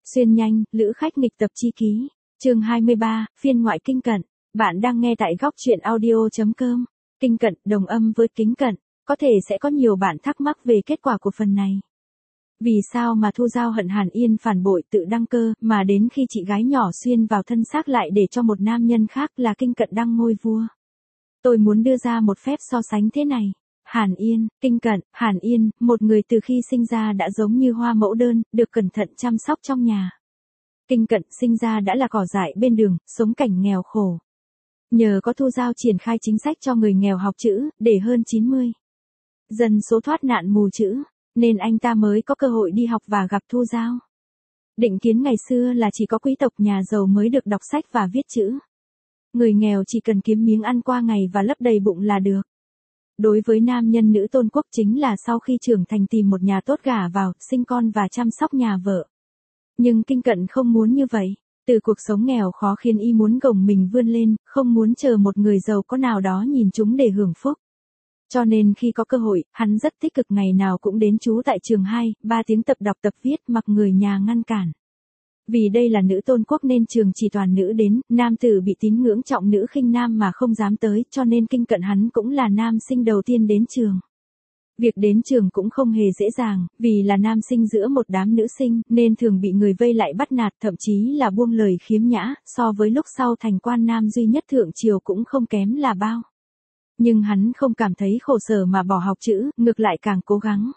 Xuyên nhanh, lữ khách nghịch tập chi ký. Chương 23, phiên ngoại kinh cận. Bạn đang nghe tại góc truyện audio.com. Kinh cận, đồng âm với kính cận. Có thể sẽ có nhiều bạn thắc mắc về kết quả của phần này. Vì sao mà Thu Giao hận Hàn Yên phản bội tự đăng cơ, mà đến khi chị gái nhỏ xuyên vào thân xác lại để cho một nam nhân khác là kinh cận đăng ngôi vua? Tôi muốn đưa ra một phép so sánh thế này. Hàn Yên, kinh cận, Hàn Yên, một người từ khi sinh ra đã giống như hoa mẫu đơn, được cẩn thận chăm sóc trong nhà. Kinh cận sinh ra đã là cỏ dại bên đường, sống cảnh nghèo khổ. Nhờ có Thu Giao triển khai chính sách cho người nghèo học chữ, để hơn 90 dân số thoát nạn mù chữ, nên anh ta mới có cơ hội đi học và gặp Thu Giao. Định kiến ngày xưa là chỉ có quý tộc nhà giàu mới được đọc sách và viết chữ. Người nghèo chỉ cần kiếm miếng ăn qua ngày và lấp đầy bụng là được. Đối với nam nhân nữ tôn quốc chính là sau khi trưởng thành tìm một nhà tốt gả vào, sinh con và chăm sóc nhà vợ. Nhưng kinh cận không muốn như vậy. Từ cuộc sống nghèo khó khiến y muốn gồng mình vươn lên, không muốn chờ một người giàu có nào đó nhìn chúng để hưởng phúc. Cho nên khi có cơ hội, hắn rất tích cực, ngày nào cũng đến trú tại trường 2-3 tiếng tập đọc tập viết, mặc người nhà ngăn cản. Vì đây là nữ tôn quốc nên trường chỉ toàn nữ đến, nam tử bị tín ngưỡng trọng nữ khinh nam mà không dám tới, cho nên kinh cận hắn cũng là nam sinh đầu tiên đến trường. Việc đến trường cũng không hề dễ dàng, vì là nam sinh giữa một đám nữ sinh, nên thường bị người vây lại bắt nạt, thậm chí là buông lời khiếm nhã, so với lúc sau thành quan nam duy nhất thượng triều cũng không kém là bao. Nhưng hắn không cảm thấy khổ sở mà bỏ học chữ, ngược lại càng cố gắng.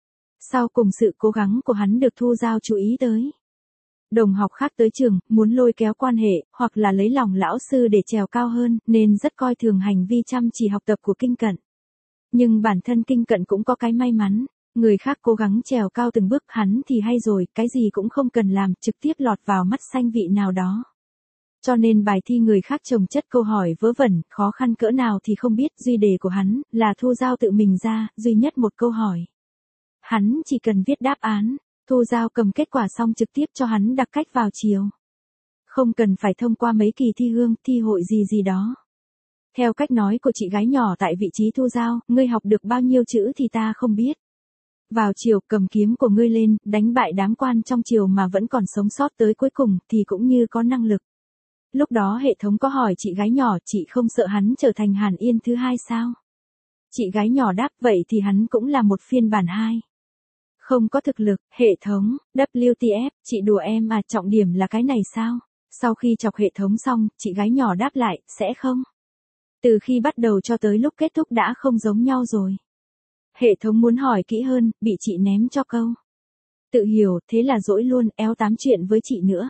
Sau cùng sự cố gắng của hắn được Thu Giao chú ý tới. Đồng học khác tới trường, muốn lôi kéo quan hệ, hoặc là lấy lòng lão sư để trèo cao hơn, nên rất coi thường hành vi chăm chỉ học tập của kinh cận. Nhưng bản thân kinh cận cũng có cái may mắn, người khác cố gắng trèo cao từng bước, hắn thì hay rồi, cái gì cũng không cần làm, trực tiếp lọt vào mắt xanh vị nào đó. Cho nên bài thi người khác chồng chất câu hỏi vớ vẩn, khó khăn cỡ nào thì không biết, duy đề của hắn là Thu Giao tự mình ra, duy nhất một câu hỏi. Hắn chỉ cần viết đáp án, Thu Giao cầm kết quả xong trực tiếp cho hắn đặc cách vào chiều. Không cần phải thông qua mấy kỳ thi hương, thi hội gì đó. Theo cách nói của chị gái nhỏ tại vị trí Thu Giao, ngươi học được bao nhiêu chữ thì ta không biết. Vào chiều cầm kiếm của ngươi lên, đánh bại đám quan trong triều mà vẫn còn sống sót tới cuối cùng thì cũng như có năng lực. Lúc đó hệ thống có hỏi chị gái nhỏ, chị không sợ hắn trở thành Hàn Yên thứ hai sao? Chị gái nhỏ đáp, vậy thì hắn cũng là một phiên bản 2. Không có thực lực, hệ thống, WTF, chị đùa em à, trọng điểm là cái này sao? Sau khi chọc hệ thống xong, chị gái nhỏ đáp lại, sẽ không. Từ khi bắt đầu cho tới lúc kết thúc đã không giống nhau rồi. Hệ thống muốn hỏi kỹ hơn, bị chị ném cho câu. Tự hiểu, thế là dỗi luôn, éo tám chuyện với chị nữa.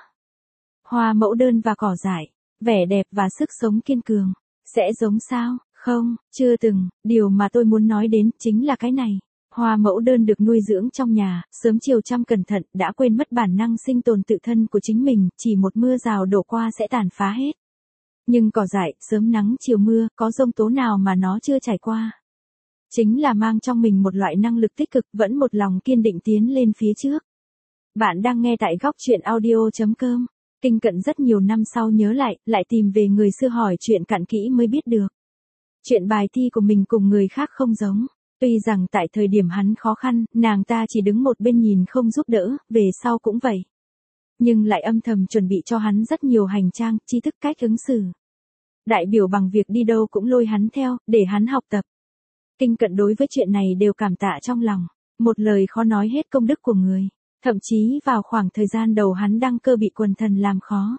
Hoa mẫu đơn và cỏ dại, vẻ đẹp và sức sống kiên cường. Sẽ giống sao? Không, chưa từng, điều mà tôi muốn nói đến chính là cái này. Hoa mẫu đơn được nuôi dưỡng trong nhà, sớm chiều chăm cẩn thận, đã quên mất bản năng sinh tồn tự thân của chính mình, chỉ một mưa rào đổ qua sẽ tàn phá hết. Nhưng cỏ dại, sớm nắng chiều mưa, có giông tố nào mà nó chưa trải qua. Chính là mang trong mình một loại năng lực tích cực, vẫn một lòng kiên định tiến lên phía trước. Bạn đang nghe tại góc truyện audio.com. Kinh cận rất nhiều năm sau nhớ lại tìm về người xưa hỏi chuyện cặn kỹ mới biết được. Chuyện bài thi của mình cùng người khác không giống. Tuy rằng tại thời điểm hắn khó khăn, nàng ta chỉ đứng một bên nhìn không giúp đỡ, về sau cũng vậy. Nhưng lại âm thầm chuẩn bị cho hắn rất nhiều hành trang, tri thức cách ứng xử. Đại biểu bằng việc đi đâu cũng lôi hắn theo, để hắn học tập. Kinh cận đối với chuyện này đều cảm tạ trong lòng. Một lời khó nói hết công đức của người. Thậm chí vào khoảng thời gian đầu hắn đăng cơ bị quần thần làm khó.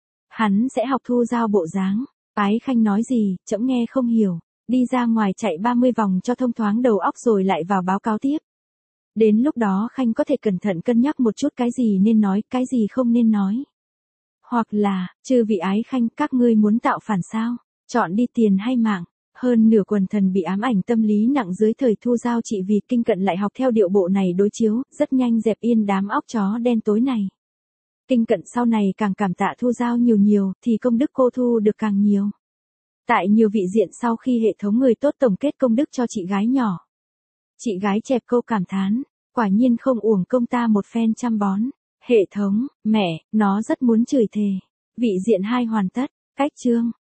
Hắn sẽ học Thu Giao bộ dáng. Ái Khanh nói gì, trẫm nghe không hiểu. Đi ra ngoài chạy 30 vòng cho thông thoáng đầu óc rồi lại vào báo cáo tiếp. Đến lúc đó Khanh có thể cẩn thận cân nhắc một chút cái gì nên nói, cái gì không nên nói. Hoặc là, chư vị Ái Khanh, các ngươi muốn tạo phản sao? Chọn đi tiền hay mạng? Hơn nửa quần thần bị ám ảnh tâm lý nặng dưới thời Thu Giao trị, vì kinh cận lại học theo điệu bộ này đối chiếu, rất nhanh dẹp yên đám óc chó đen tối này. Kinh cận sau này càng cảm tạ Thu Giao nhiều thì công đức cô thu được càng nhiều. Tại nhiều vị diện sau khi hệ thống người tốt tổng kết công đức cho chị gái nhỏ. Chị gái chẹp câu cảm thán, quả nhiên không uổng công ta một phen chăm bón. Hệ thống, mẹ, nó rất muốn chửi thề. Vị diện 2 hoàn tất, cách chương.